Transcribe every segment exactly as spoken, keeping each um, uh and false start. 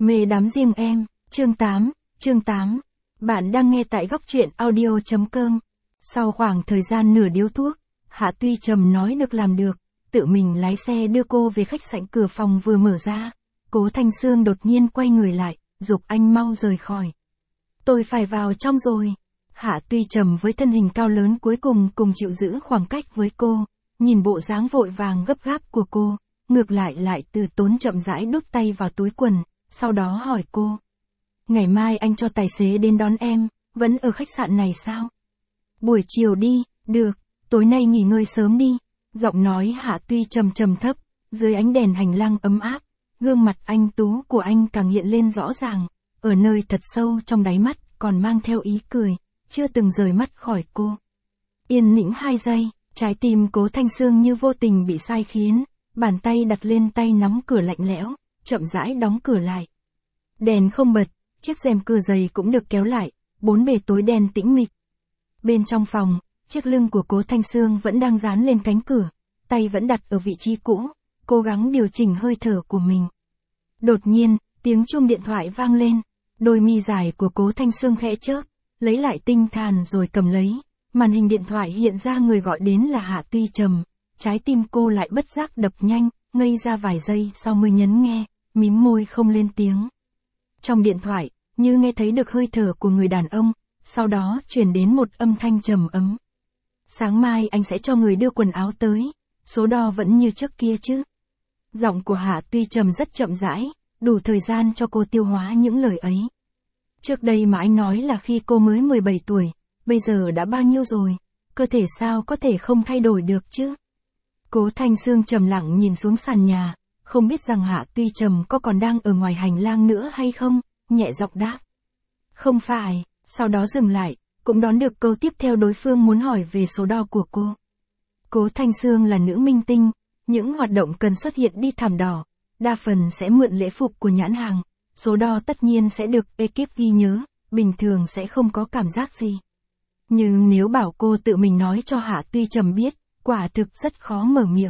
Mê đắm riêng em, chương tám, chương tám. Bạn đang nghe tại góc truyện audio chấm com. Sau khoảng thời gian nửa điếu thuốc, Hạ Tuy Trầm nói được làm được, tự mình lái xe đưa cô về khách sạn. Cửa phòng vừa mở ra, Cố Thanh Sương đột nhiên quay người lại, giục anh mau rời khỏi. Tôi phải vào trong rồi. Hạ Tuy Trầm với thân hình cao lớn cuối cùng cùng chịu giữ khoảng cách với cô, nhìn bộ dáng vội vàng gấp gáp của cô, ngược lại lại từ tốn chậm rãi đút tay vào túi quần, sau đó hỏi cô. Ngày mai anh cho tài xế đến đón em, vẫn ở khách sạn này sao? Buổi chiều đi, được, tối nay nghỉ ngơi sớm đi. Giọng nói Hạ Tuy Trầm trầm thấp, dưới ánh đèn hành lang ấm áp, gương mặt anh tú của anh càng hiện lên rõ ràng, ở nơi thật sâu trong đáy mắt còn mang theo ý cười, chưa từng rời mắt khỏi cô. Yên tĩnh hai giây, trái tim Cố Thanh Sương như vô tình bị sai khiến, bàn tay đặt lên tay nắm cửa lạnh lẽo, chậm rãi đóng cửa lại. Đèn không bật, chiếc rèm cửa dày cũng được kéo lại, bốn bề tối đen tĩnh mịch. Bên trong phòng, chiếc lưng của Cố Thanh Sương vẫn đang dán lên cánh cửa, tay vẫn đặt ở vị trí cũ, cố gắng điều chỉnh hơi thở của mình. Đột nhiên, tiếng chuông điện thoại vang lên, đôi mi dài của Cố Thanh Sương khẽ chớp, lấy lại tinh thần rồi cầm lấy, màn hình điện thoại hiện ra người gọi đến là Hạ Tuy Trầm, trái tim cô lại bất giác đập nhanh, ngây ra vài giây sau mới nhấn nghe, mím môi không lên tiếng. Trong điện thoại, như nghe thấy được hơi thở của người đàn ông, sau đó truyền đến một âm thanh trầm ấm. Sáng mai anh sẽ cho người đưa quần áo tới, số đo vẫn như trước kia chứ. Giọng của Hạ Tuy Trầm rất chậm rãi, đủ thời gian cho cô tiêu hóa những lời ấy. Trước đây mà anh nói là khi cô mới mười bảy tuổi, bây giờ đã bao nhiêu rồi, cơ thể sao có thể không thay đổi được chứ. Cố Thanh Sương trầm lặng nhìn xuống sàn nhà, không biết rằng Hạ Tuy Trầm có còn đang ở ngoài hành lang nữa hay không, nhẹ giọng đáp. Không phải, sau đó dừng lại, cũng đón được câu tiếp theo đối phương muốn hỏi về số đo của cô. Cố Thanh Sương là nữ minh tinh, những hoạt động cần xuất hiện đi thảm đỏ, đa phần sẽ mượn lễ phục của nhãn hàng, số đo tất nhiên sẽ được ekip ghi nhớ, bình thường sẽ không có cảm giác gì. Nhưng nếu bảo cô tự mình nói cho Hạ Tuy Trầm biết, quả thực rất khó mở miệng.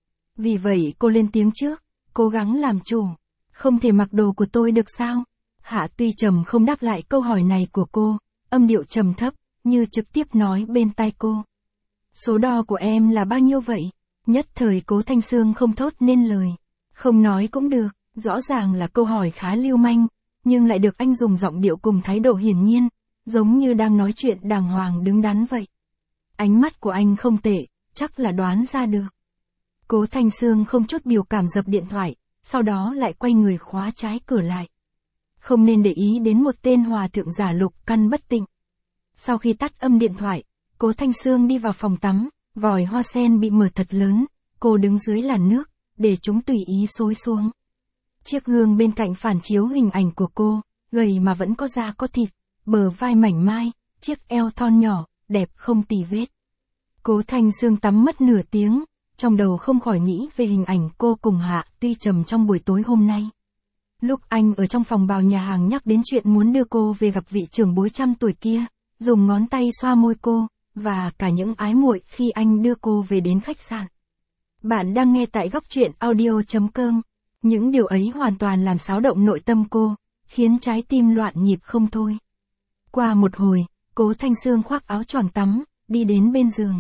Vì vậy cô lên tiếng trước, cố gắng làm chủ. Không thể mặc đồ của tôi được sao? Hạ Tuy Trầm không đáp lại câu hỏi này của cô, âm điệu trầm thấp, như trực tiếp nói bên tai cô. Số đo của em là bao nhiêu vậy? Nhất thời Cố Thanh Sương không thốt nên lời. Không nói cũng được, rõ ràng là câu hỏi khá lưu manh, nhưng lại được anh dùng giọng điệu cùng thái độ hiển nhiên, giống như đang nói chuyện đàng hoàng đứng đắn vậy. Ánh mắt của anh không tệ, chắc là đoán ra được. Cố Thanh Sương không chút biểu cảm dập điện thoại, sau đó lại quay người khóa trái cửa lại. Không nên để ý đến một tên hòa thượng giả lục căn bất tịnh. Sau khi tắt âm điện thoại, Cố Thanh Sương đi vào phòng tắm, vòi hoa sen bị mở thật lớn, cô đứng dưới làn nước, để chúng tùy ý xối xuống. Chiếc gương bên cạnh phản chiếu hình ảnh của cô, gầy mà vẫn có da có thịt, bờ vai mảnh mai, chiếc eo thon nhỏ, đẹp không tì vết. Cố Thanh Sương tắm mất nửa tiếng, trong đầu không khỏi nghĩ về hình ảnh cô cùng Hạ Tuy Trầm trong buổi tối hôm nay. Lúc anh ở trong phòng bào nhà hàng nhắc đến chuyện muốn đưa cô về gặp vị trưởng bối trăm tuổi kia, dùng ngón tay xoa môi cô, và cả những ái muội khi anh đưa cô về đến khách sạn. Bạn đang nghe tại góc truyện audio chấm com. Những điều ấy hoàn toàn làm xáo động nội tâm cô, khiến trái tim loạn nhịp không thôi. Qua một hồi, Cố Thanh Sương khoác áo choàng tắm, đi đến bên giường.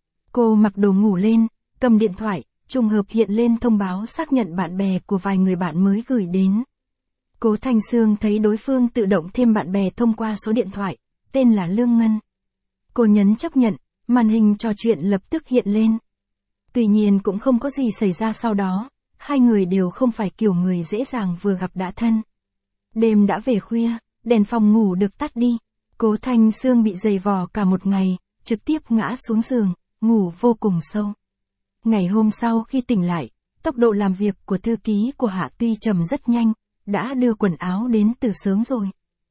Cô mặc đồ ngủ lên, cầm điện thoại, trùng hợp hiện lên thông báo xác nhận bạn bè của vài người bạn mới gửi đến. Cố Thanh Sương thấy đối phương tự động thêm bạn bè thông qua số điện thoại, tên là Lương Ngân. Cô nhấn chấp nhận, màn hình trò chuyện lập tức hiện lên. Tuy nhiên cũng không có gì xảy ra sau đó, hai người đều không phải kiểu người dễ dàng vừa gặp đã thân. Đêm đã về khuya, đèn phòng ngủ được tắt đi, Cố Thanh Sương bị giày vò cả một ngày, trực tiếp ngã xuống giường, ngủ vô cùng sâu. Ngày hôm sau khi tỉnh lại, tốc độ làm việc của thư ký của Hạ Tuy Trầm rất nhanh, đã đưa quần áo đến từ sớm rồi.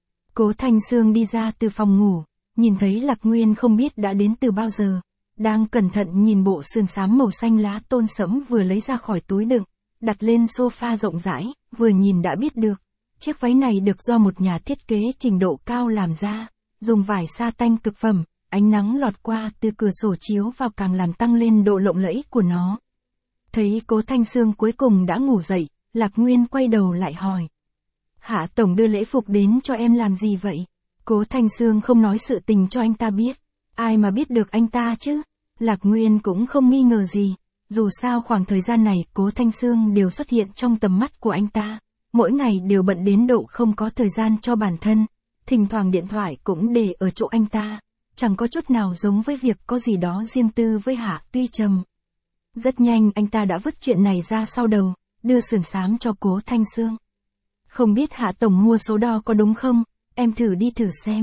Cố Thanh Sương đi ra từ phòng ngủ, nhìn thấy Lạc Nguyên không biết đã đến từ bao giờ, đang cẩn thận nhìn bộ sườn xám màu xanh lá tôn sẫm vừa lấy ra khỏi túi đựng, đặt lên sofa rộng rãi, vừa nhìn đã biết được. Chiếc váy này được do một nhà thiết kế trình độ cao làm ra, dùng vải sa tanh cực phẩm, ánh nắng lọt qua từ cửa sổ chiếu vào càng làm tăng lên độ lộng lẫy của nó. Thấy Cố Thanh Sương cuối cùng đã ngủ dậy, Lạc Nguyên quay đầu lại hỏi. Hạ tổng đưa lễ phục đến cho em làm gì vậy? Cố Thanh Sương không nói sự tình cho anh ta biết. Ai mà biết được anh ta chứ? Lạc Nguyên cũng không nghi ngờ gì. Dù sao khoảng thời gian này Cố Thanh Sương đều xuất hiện trong tầm mắt của anh ta. Mỗi ngày đều bận đến độ không có thời gian cho bản thân. Thỉnh thoảng điện thoại cũng để ở chỗ anh ta. Chẳng có chút nào giống với việc có gì đó riêng tư với Hạ Tuy Trầm. Rất nhanh anh ta đã vứt chuyện này ra sau đầu, đưa sườn xám cho Cố Thanh Sương. Không biết Hạ tổng mua số đo có đúng không, em thử đi thử xem.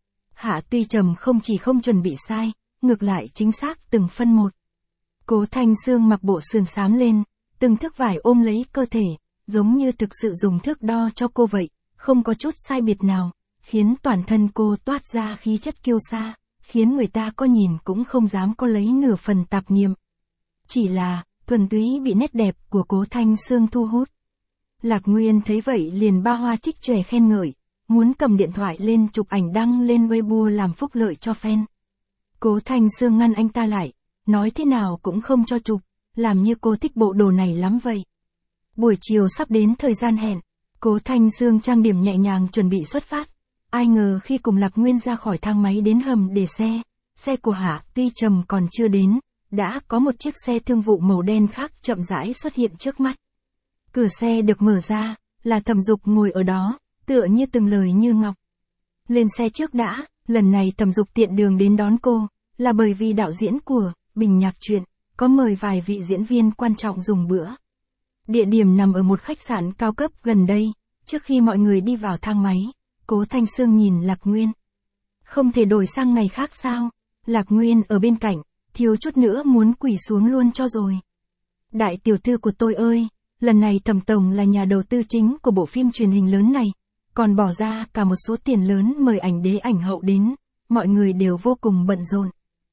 Hạ Tuy Trầm không chỉ không chuẩn bị sai, ngược lại chính xác từng phân một. Cố Thanh Sương mặc bộ sườn xám lên, từng thước vải ôm lấy cơ thể, giống như thực sự dùng thước đo cho cô vậy, không có chút sai biệt nào, khiến toàn thân cô toát ra khí chất kiêu sa, khiến người ta có nhìn cũng không dám có lấy nửa phần tạp niệm. Chỉ là, thuần túy bị nét đẹp của Cố Thanh Sương thu hút. Lạc Nguyên thấy vậy liền ba hoa trích chòe khen ngợi, muốn cầm điện thoại lên chụp ảnh đăng lên Weibo làm phúc lợi cho fan. Cố Thanh Sương ngăn anh ta lại, nói thế nào cũng không cho chụp, làm như cô thích bộ đồ này lắm vậy. Buổi chiều sắp đến thời gian hẹn, Cố Thanh Sương trang điểm nhẹ nhàng chuẩn bị xuất phát. Ai ngờ khi cùng Lạc Nguyên ra khỏi thang máy đến hầm để xe, xe của Hạ Tuy Trầm còn chưa đến, đã có một chiếc xe thương vụ màu đen khác chậm rãi xuất hiện trước mắt. Cửa xe được mở ra, là Thẩm Dục ngồi ở đó, tựa như từng lời như ngọc. Lên xe trước đã, lần này Thẩm Dục tiện đường đến đón cô, là bởi vì đạo diễn của Bình Nhạc Truyện có mời vài vị diễn viên quan trọng dùng bữa. Địa điểm nằm ở một khách sạn cao cấp gần đây. Trước khi mọi người đi vào thang máy, Cố Thanh Sương nhìn Lạc Nguyên. Không thể đổi sang ngày khác sao? Lạc Nguyên ở bên cạnh, thiếu chút nữa muốn quỳ xuống luôn cho rồi. Đại tiểu thư của tôi ơi, lần này Thẩm tổng là nhà đầu tư chính của bộ phim truyền hình lớn này, còn bỏ ra cả một số tiền lớn mời ảnh đế ảnh hậu đến, mọi người đều vô cùng bận rộn.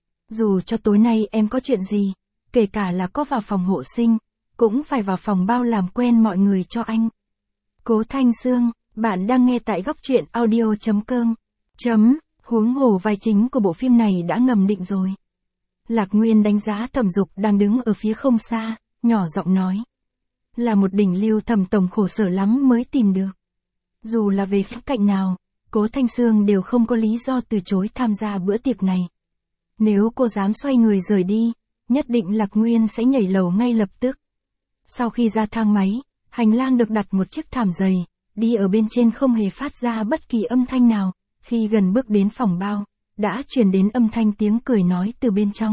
Dù cho tối nay em có chuyện gì, kể cả là có vào phòng hộ sinh, cũng phải vào phòng bao làm quen mọi người cho anh. Cố Thanh Sương, bạn đang nghe tại góc truyện audio chấm com. Chấm, huống hồ vai chính của bộ phim này đã ngầm định rồi. Lạc Nguyên đánh giá Thẩm Dục đang đứng ở phía không xa, nhỏ giọng nói. Là một đỉnh lưu Thẩm tổng khổ sở lắm mới tìm được. Dù là về khía cạnh nào, Cố Thanh Sương đều không có lý do từ chối tham gia bữa tiệc này. Nếu cô dám xoay người rời đi, nhất định Lạc Nguyên sẽ nhảy lầu ngay lập tức. Sau khi ra thang máy, hành lang được đặt một chiếc thảm dày, đi ở bên trên không hề phát ra bất kỳ âm thanh nào. Khi gần bước đến phòng bao, đã truyền đến âm thanh tiếng cười nói từ bên trong.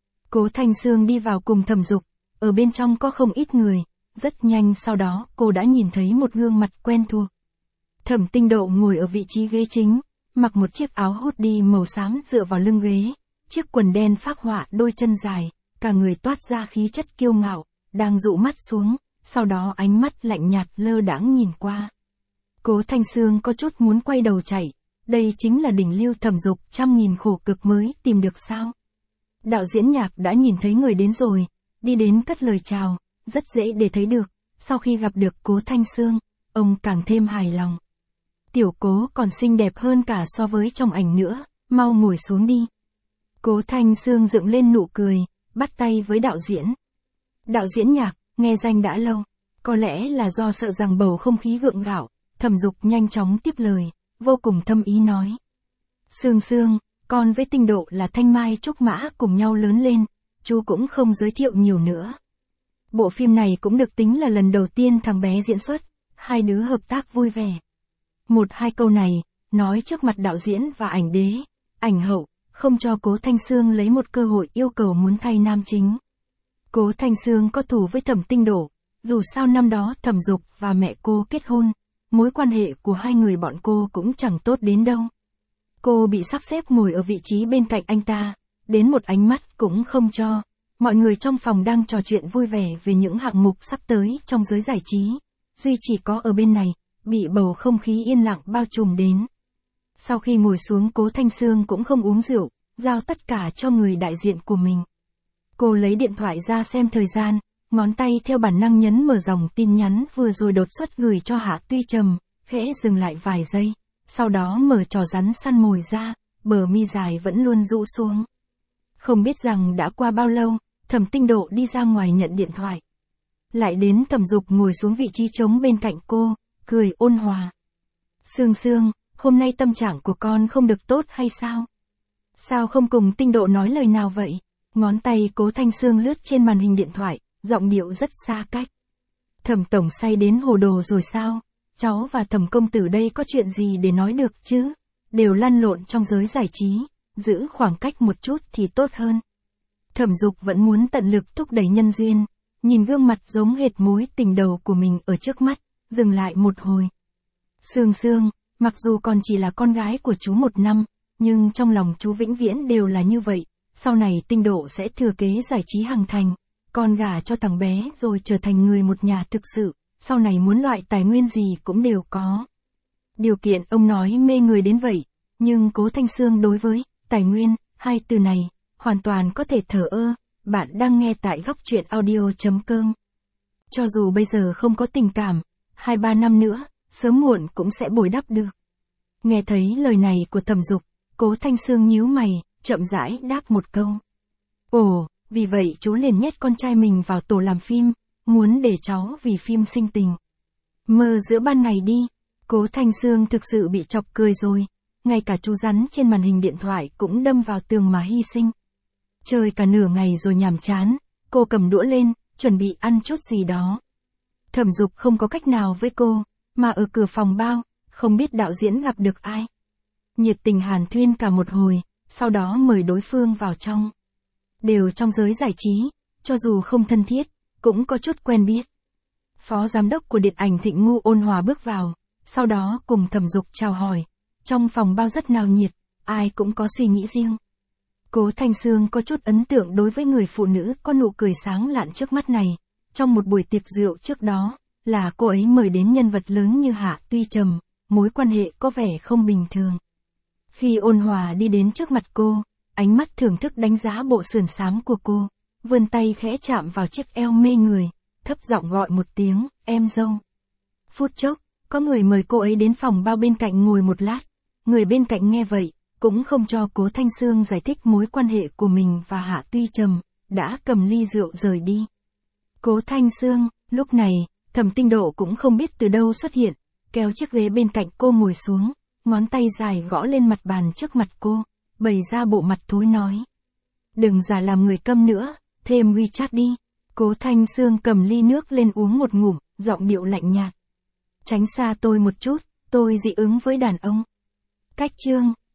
Cố Thanh Sương đi vào cùng Thẩm Dục, ở bên trong có không ít người, rất nhanh sau đó cô đã nhìn thấy một gương mặt quen thuộc. Thẩm Tinh Độ ngồi ở vị trí ghế chính, mặc một chiếc áo hoodie màu xám dựa vào lưng ghế, chiếc quần đen phác họa đôi chân dài, cả người toát ra khí chất kiêu ngạo, đang dụ mắt xuống, sau đó ánh mắt lạnh nhạt lơ đãng nhìn qua. Cố Thanh Sương có chút muốn quay đầu chạy, đây chính là đỉnh lưu Thẩm Dục trăm nghìn khổ cực mới tìm được sao. Đạo diễn Nhạc đã nhìn thấy người đến rồi, đi đến cất lời chào, rất dễ để thấy được, sau khi gặp được Cố Thanh Sương, ông càng thêm hài lòng. Tiểu Cố còn xinh đẹp hơn cả so với trong ảnh nữa, mau ngồi xuống đi. Cố Thanh Sương dựng lên nụ cười, bắt tay với đạo diễn. Đạo diễn Nhạc, nghe danh đã lâu, có lẽ là do sợ rằng bầu không khí gượng gạo, Thẩm Dục nhanh chóng tiếp lời, vô cùng thâm ý nói. Sương Sương, con với Tinh Độ là thanh mai trúc mã cùng nhau lớn lên, chú cũng không giới thiệu nhiều nữa. Bộ phim này cũng được tính là lần đầu tiên thằng bé diễn xuất, hai đứa hợp tác vui vẻ. Một hai câu này, nói trước mặt đạo diễn và ảnh đế, ảnh hậu, không cho Cố Thanh Sương lấy một cơ hội yêu cầu muốn thay nam chính. Cố Thanh Sương có thù với Thẩm Tinh Độ, dù sao năm đó Thẩm Dục và mẹ cô kết hôn, mối quan hệ của hai người bọn cô cũng chẳng tốt đến đâu. Cô bị sắp xếp ngồi ở vị trí bên cạnh anh ta, đến một ánh mắt cũng không cho. Mọi người trong phòng đang trò chuyện vui vẻ về những hạng mục sắp tới trong giới giải trí. Duy chỉ có ở bên này, bị bầu không khí yên lặng bao trùm đến. Sau khi ngồi xuống Cố Thanh Sương cũng không uống rượu, giao tất cả cho người đại diện của mình. Cô lấy điện thoại ra xem thời gian, ngón tay theo bản năng nhấn mở dòng tin nhắn vừa rồi đột xuất gửi cho Hạ Tuy Trầm, khẽ dừng lại vài giây, sau đó mở trò rắn săn mồi ra, bờ mi dài vẫn luôn rũ xuống. Không biết rằng đã qua bao lâu, Thẩm Tinh Độ đi ra ngoài nhận điện thoại. Lại đến Thẩm Dục ngồi xuống vị trí trống bên cạnh cô, cười ôn hòa. Sương Sương, hôm nay tâm trạng của con không được tốt hay sao? Sao không cùng Tinh Độ nói lời nào vậy? Ngón tay Cố Thanh Sương lướt trên màn hình điện thoại, giọng điệu rất xa cách. Thẩm tổng say đến hồ đồ rồi sao? Cháu và Thẩm công tử đây có chuyện gì để nói được chứ? Đều lăn lộn trong giới giải trí, giữ khoảng cách một chút thì tốt hơn. Thẩm Dục vẫn muốn tận lực thúc đẩy nhân duyên, nhìn gương mặt giống hệt mối tình đầu của mình ở trước mắt, dừng lại một hồi. Sương Sương, mặc dù còn chỉ là con gái của chú một năm, nhưng trong lòng chú vĩnh viễn đều là như vậy, sau này Tinh Độ sẽ thừa kế giải trí Hằng Thành, con gả cho thằng bé rồi trở thành người một nhà thực sự, sau này muốn loại tài nguyên gì cũng đều có. Điều kiện ông nói mê người đến vậy, nhưng Cố Thanh Sương đối với tài nguyên, hai từ này, hoàn toàn có thể thờ ơ. Bạn đang nghe tại góc truyện audio chấm com. Cho dù bây giờ không có tình cảm, hai ba năm nữa, sớm muộn cũng sẽ bồi đắp được. Nghe thấy lời này của Thẩm Dục, Cố Thanh Sương nhíu mày, chậm rãi đáp một câu. Ồ, vì vậy chú liền nhét con trai mình vào tổ làm phim, muốn để cháu vì phim sinh tình. Mơ giữa ban ngày đi. Cố Thanh Sương thực sự bị chọc cười rồi, ngay cả chú rắn trên màn hình điện thoại cũng đâm vào tường mà hy sinh. Chơi cả nửa ngày rồi nhàm chán, cô cầm đũa lên, chuẩn bị ăn chút gì đó. Thẩm Dục không có cách nào với cô, mà ở cửa phòng bao, không biết đạo diễn gặp được ai. Nhiệt tình hàn thuyên cả một hồi, sau đó mời đối phương vào trong. Đều trong giới giải trí, cho dù không thân thiết, cũng có chút quen biết. Phó giám đốc của điện ảnh Thịnh Ngu ôn hòa bước vào, sau đó cùng Thẩm Dục chào hỏi. Trong phòng bao rất náo nhiệt, ai cũng có suy nghĩ riêng. Cố Thanh Sương có chút ấn tượng đối với người phụ nữ có nụ cười sáng lạn trước mắt này. Trong một buổi tiệc rượu trước đó, là cô ấy mời đến nhân vật lớn như Hạ Tuy Trầm, mối quan hệ có vẻ không bình thường. Khi ôn hòa đi đến trước mặt cô, ánh mắt thưởng thức đánh giá bộ sườn xám của cô, vươn tay khẽ chạm vào chiếc eo mê người, thấp giọng gọi một tiếng, em dâu. Phút chốc, có người mời cô ấy đến phòng bao bên cạnh ngồi một lát, người bên cạnh nghe vậy, cũng không cho Cố Thanh Sương giải thích mối quan hệ của mình và Hạ Tuy Trầm, đã cầm ly rượu rời đi. Cố Thanh Sương, lúc này, Thẩm Tinh Độ cũng không biết từ đâu xuất hiện, kéo chiếc ghế bên cạnh cô ngồi xuống, ngón tay dài gõ lên mặt bàn trước mặt cô, bày ra bộ mặt thối nói. Đừng giả làm người câm nữa, thêm WeChat đi. Cố Thanh Sương cầm ly nước lên uống một ngụm, giọng điệu lạnh nhạt. Tránh xa tôi một chút, tôi dị ứng với đàn ông. Cách chương.